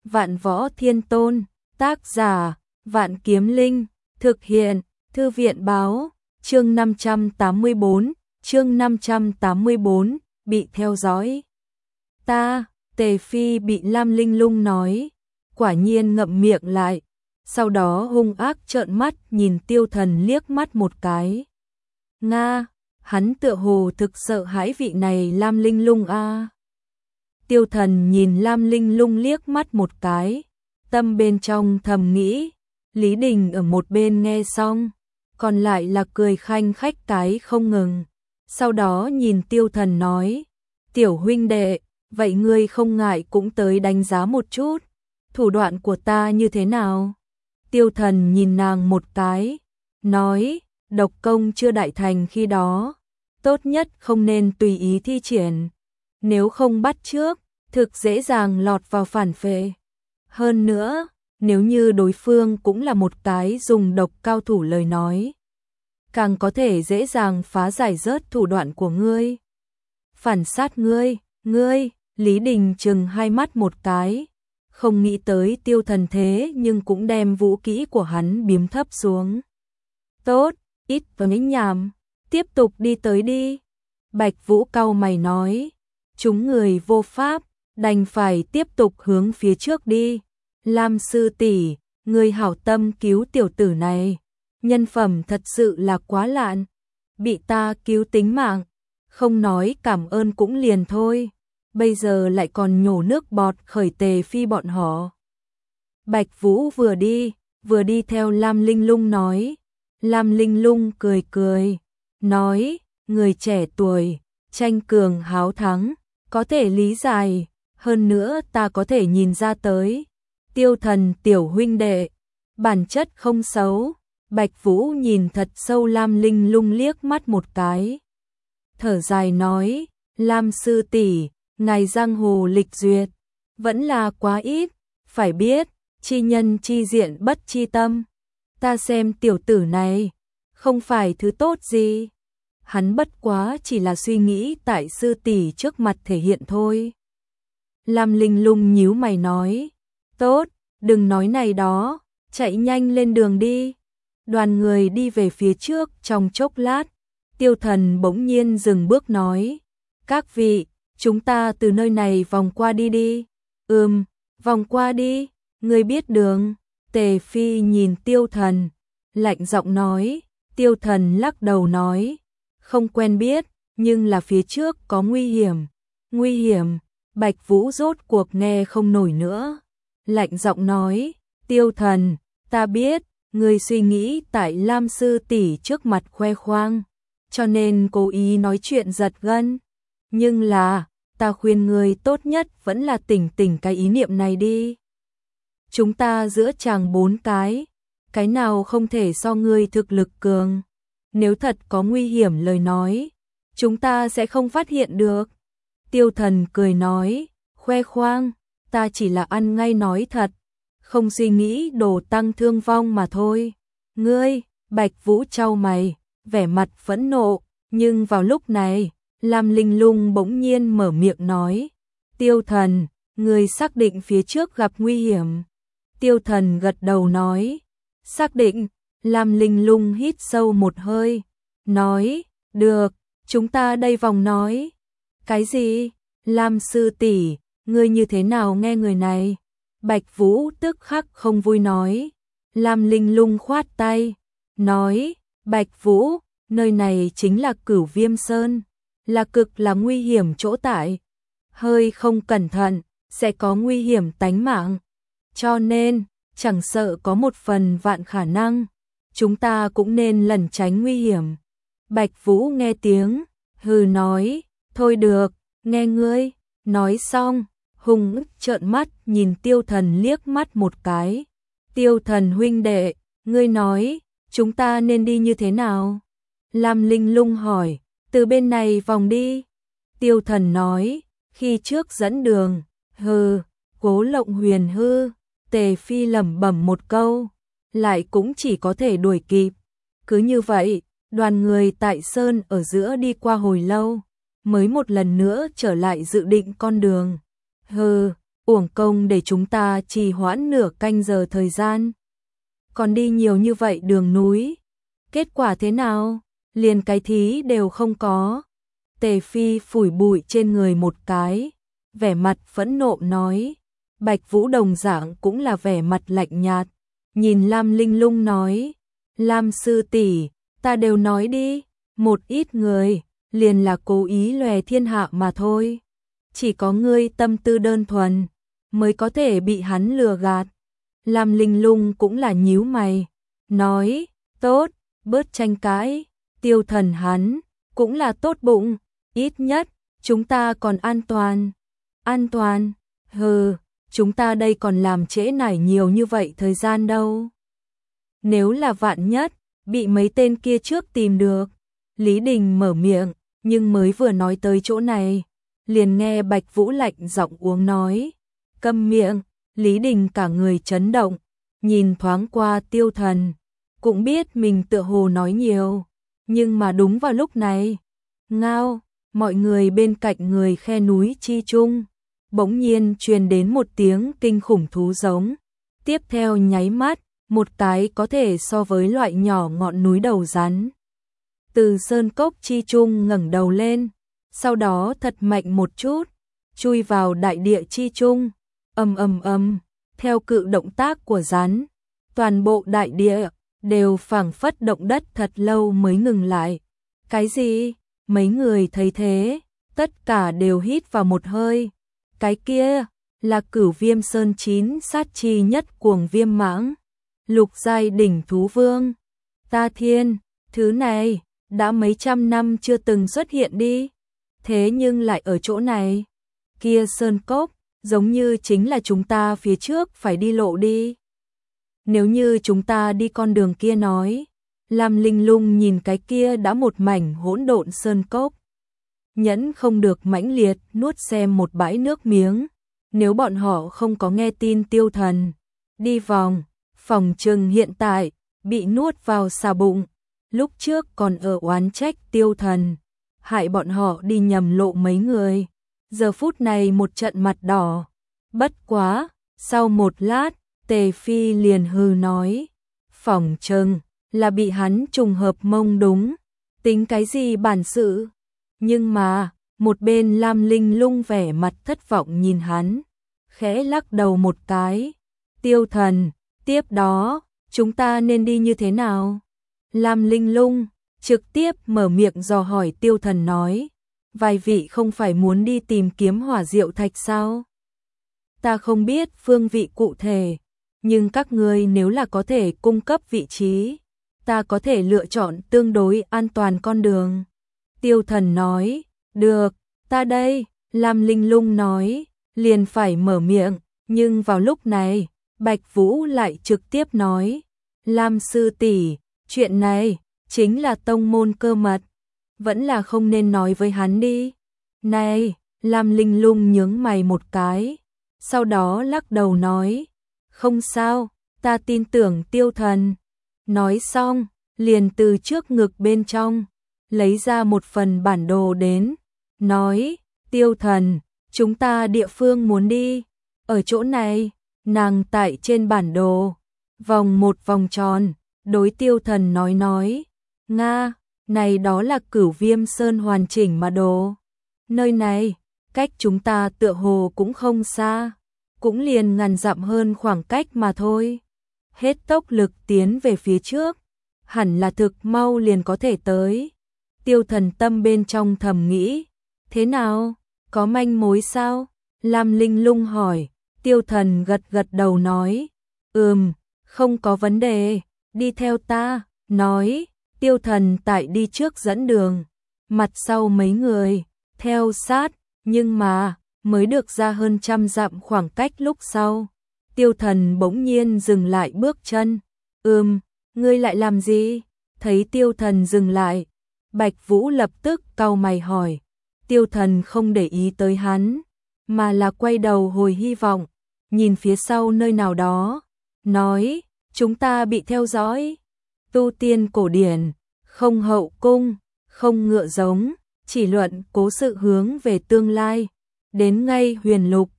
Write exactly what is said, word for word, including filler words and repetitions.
Vạn Võ Thiên Tôn, tác giả, Vạn Kiếm Linh, thực hiện, Thư viện báo, chương năm trăm tám mươi tư, chương năm trăm tám mươi tư, bị theo dõi. Ta, Tề Phi bị Lam Linh Lung nói, quả nhiên ngậm miệng lại, sau đó hung ác trợn mắt nhìn Tiêu Thần liếc mắt một cái. Nga, hắn tựa hồ thực sợ hãi vị này Lam Linh Lung a. À. Tiêu Thần nhìn Lam Linh Lung liếc mắt một cái, tâm bên trong thầm nghĩ, Lý Đình ở một bên nghe xong, còn lại là cười khanh khách cái không ngừng. Sau đó nhìn Tiêu Thần nói, tiểu huynh đệ, vậy ngươi không ngại cũng tới đánh giá một chút, thủ đoạn của ta như thế nào? Tiêu Thần nhìn nàng một cái, nói, độc công chưa đại thành khi đó, tốt nhất không nên tùy ý thi triển, nếu không bắt trước, thực dễ dàng lọt vào phản phệ. Hơn nữa, nếu như đối phương cũng là một cái dùng độc cao thủ lời nói, càng có thể dễ dàng phá giải rớt thủ đoạn của ngươi. Phản sát ngươi, ngươi, Lý Đình chừng hai mắt một cái, không nghĩ tới Tiêu Thần thế nhưng cũng đem vũ kỹ của hắn biếm thấp xuống. Tốt, ít với nhảm, tiếp tục đi tới đi. Bạch Vũ cau mày nói, chúng người vô pháp, đành phải tiếp tục hướng phía trước đi. Lam sư tỷ, người hảo tâm cứu tiểu tử này, nhân phẩm thật sự là quá lạn, bị ta cứu tính mạng, không nói cảm ơn cũng liền thôi, bây giờ lại còn nhổ nước bọt khởi Tề Phi bọn họ. Bạch Vũ vừa đi, vừa đi theo Lam Linh Lung nói. Lam Linh Lung cười cười, nói, người trẻ tuổi, tranh cường háo thắng, có thể lý giải, hơn nữa ta có thể nhìn ra tới. Tiêu Thần tiểu huynh đệ, bản chất không xấu. Bạch Vũ nhìn thật sâu Lam Linh Lung liếc mắt một cái, thở dài nói, Lam sư tỷ, ngài giang hồ lịch duyệt, vẫn là quá ít, phải biết, chi nhân chi diện bất chi tâm. Ta xem tiểu tử này, không phải thứ tốt gì. Hắn bất quá chỉ là suy nghĩ tại sư tỷ trước mặt thể hiện thôi. Lam Linh Lung nhíu mày nói, tốt, đừng nói này đó, chạy nhanh lên đường đi. Đoàn người đi về phía trước trong chốc lát, Tiêu Thần bỗng nhiên dừng bước nói, các vị, chúng ta từ nơi này vòng qua đi đi. Ừm, vòng qua đi, ngươi biết đường. Tề Phi nhìn Tiêu Thần, lạnh giọng nói. Tiêu Thần lắc đầu nói, không quen biết, nhưng là phía trước có nguy hiểm. Nguy hiểm? Bạch Vũ rốt cuộc nghe không nổi nữa, lạnh giọng nói, Tiêu Thần, ta biết, ngươi suy nghĩ tại Lam sư tỷ trước mặt khoe khoang, cho nên cố ý nói chuyện giật gân, nhưng là, ta khuyên ngươi tốt nhất vẫn là tỉnh tỉnh cái ý niệm này đi. Chúng ta giữa chàng bốn cái, cái nào không thể so ngươi thực lực cường, nếu thật có nguy hiểm lời nói, chúng ta sẽ không phát hiện được. Tiêu Thần cười nói, khoe khoang, ta chỉ là ăn ngay nói thật, không suy nghĩ đồ tăng thương vong mà thôi. Ngươi, Bạch Vũ chau mày, vẻ mặt phẫn nộ, nhưng vào lúc này, Lam Linh Lung bỗng nhiên mở miệng nói, Tiêu Thần, ngươi xác định phía trước gặp nguy hiểm. Tiêu Thần gật đầu nói, xác định. Lam Linh Lung hít sâu một hơi, nói, được, chúng ta đây vòng nói. Cái gì? Lam sư tỷ, ngươi như thế nào nghe người này? Bạch Vũ tức khắc không vui nói. Lam Linh Lung khoát tay, nói, Bạch Vũ, nơi này chính là Cửu Viêm Sơn, là cực là nguy hiểm chỗ tại, hơi không cẩn thận, sẽ có nguy hiểm tánh mạng, cho nên, chẳng sợ có một phần vạn khả năng, chúng ta cũng nên lẩn tránh nguy hiểm. Bạch Vũ nghe tiếng, hừ nói, thôi được, nghe ngươi. Nói xong, hung ức trợn mắt nhìn Tiêu Thần liếc mắt một cái. Tiêu Thần huynh đệ, ngươi nói, chúng ta nên đi như thế nào? Lam Linh Lung hỏi, từ bên này vòng đi. Tiêu Thần nói, khi trước dẫn đường, hừ, Cố Lộng Huyền hư. Tề Phi lẩm bẩm một câu, lại cũng chỉ có thể đuổi kịp. Cứ như vậy, đoàn người tại Sơn ở giữa đi qua hồi lâu, mới một lần nữa trở lại dự định con đường. Hừ, uổng công để chúng ta trì hoãn nửa canh giờ thời gian. Còn đi nhiều như vậy đường núi, kết quả thế nào? Liền cái thí đều không có. Tề Phi phủi bụi trên người một cái, vẻ mặt phẫn nộ nói. Bạch Vũ đồng dạng cũng là vẻ mặt lạnh nhạt, nhìn Lam Linh Lung nói, Lam sư tỷ, ta đều nói đi, một ít người, liền là cố ý lòe thiên hạ mà thôi. Chỉ có ngươi tâm tư đơn thuần, mới có thể bị hắn lừa gạt. Lam Linh Lung cũng là nhíu mày, nói, tốt, bớt tranh cãi, Tiêu Thần hắn, cũng là tốt bụng, ít nhất, chúng ta còn an toàn. An toàn, hừ, chúng ta đây còn làm trễ nải nhiều như vậy thời gian đâu. Nếu là vạn nhất, bị mấy tên kia trước tìm được. Lý Đình mở miệng, nhưng mới vừa nói tới chỗ này, liền nghe Bạch Vũ lạnh giọng uống nói. Câm miệng, Lý Đình cả người chấn động, nhìn thoáng qua Tiêu Thần, cũng biết mình tựa hồ nói nhiều, nhưng mà đúng vào lúc này, ngao, mọi người bên cạnh người khe núi chi trung, bỗng nhiên truyền đến một tiếng kinh khủng thú giống, tiếp theo nháy mắt, một cái có thể so với loại nhỏ ngọn núi đầu rắn. Từ sơn cốc chi trung ngẩng đầu lên, sau đó thật mạnh một chút, chui vào đại địa chi trung, ầm ầm ầm, theo cự động tác của rắn, toàn bộ đại địa đều phảng phất động đất thật lâu mới ngừng lại. Cái gì? Mấy người thấy thế, tất cả đều hít vào một hơi. Cái kia là Cửu Viêm Sơn chín sát chi nhất cuồng viêm mãng, lục giai đỉnh thú vương. Ta thiên, thứ này đã mấy trăm năm chưa từng xuất hiện đi, thế nhưng lại ở chỗ này. Kia sơn cốc, giống như chính là chúng ta phía trước phải đi lộ đi. Nếu như chúng ta đi con đường kia nói, Lam Linh Lung nhìn cái kia đã một mảnh hỗn độn sơn cốc, nhẫn không được mãnh liệt nuốt xem một bãi nước miếng. Nếu bọn họ không có nghe tin Tiêu Thần đi vòng, phòng trừng hiện tại bị nuốt vào xà bụng. Lúc trước còn ở oán trách Tiêu Thần hại bọn họ đi nhầm lộ mấy người, giờ phút này một trận mặt đỏ. Bất quá, sau một lát, Tề Phi liền hừ nói, phỏng chừng là bị hắn trùng hợp mông đúng, tính cái gì bản sự. Nhưng mà, một bên Lam Linh Lung vẻ mặt thất vọng nhìn hắn, khẽ lắc đầu một cái. Tiêu Thần, tiếp đó, chúng ta nên đi như thế nào? Lam Linh Lung trực tiếp mở miệng dò hỏi Tiêu Thần nói, vài vị không phải muốn đi tìm kiếm hỏa diệu thạch sao? Ta không biết phương vị cụ thể, nhưng các ngươi nếu là có thể cung cấp vị trí, ta có thể lựa chọn tương đối an toàn con đường. Tiêu Thần nói, được, ta đây. Lam Linh Lung nói, liền phải mở miệng, nhưng vào lúc này, Bạch Vũ lại trực tiếp nói, Lam sư tỷ, chuyện này chính là tông môn cơ mật, vẫn là không nên nói với hắn đi. Này, Lam Linh Lung nhướng mày một cái, sau đó lắc đầu nói, không sao, ta tin tưởng Tiêu Thần. Nói xong, liền từ trước ngực bên trong lấy ra một phần bản đồ đến, nói, Tiêu Thần, chúng ta địa phương muốn đi, ở chỗ này. Nàng tại trên bản đồ, vòng một vòng tròn, đối Tiêu Thần nói nói, Nga, này đó là Cửu Viêm Sơn hoàn chỉnh mà đồ. Nơi này, cách chúng ta tựa hồ cũng không xa, cũng liền ngàn dặm hơn khoảng cách mà thôi. Hết tốc lực tiến về phía trước, hẳn là thực mau liền có thể tới. Tiêu Thần tâm bên trong thầm nghĩ, thế nào, có manh mối sao? Lam Linh Lung hỏi. Tiêu Thần gật gật đầu nói, ừm, không có vấn đề, đi theo ta. Nói, Tiêu Thần tại đi trước dẫn đường, mặt sau mấy người theo sát, nhưng mà mới được ra hơn trăm dặm khoảng cách lúc sau, Tiêu Thần bỗng nhiên dừng lại bước chân. Ừm, ngươi lại làm gì? Thấy Tiêu Thần dừng lại, Bạch Vũ lập tức cau mày hỏi. Tiêu Thần không để ý tới hắn, mà là quay đầu hồi hy vọng, nhìn phía sau nơi nào đó, nói, chúng ta bị theo dõi. Tu tiên cổ điển, không hậu cung, không ngựa giống, chỉ luận cố sự hướng về tương lai, đến ngay huyền lục,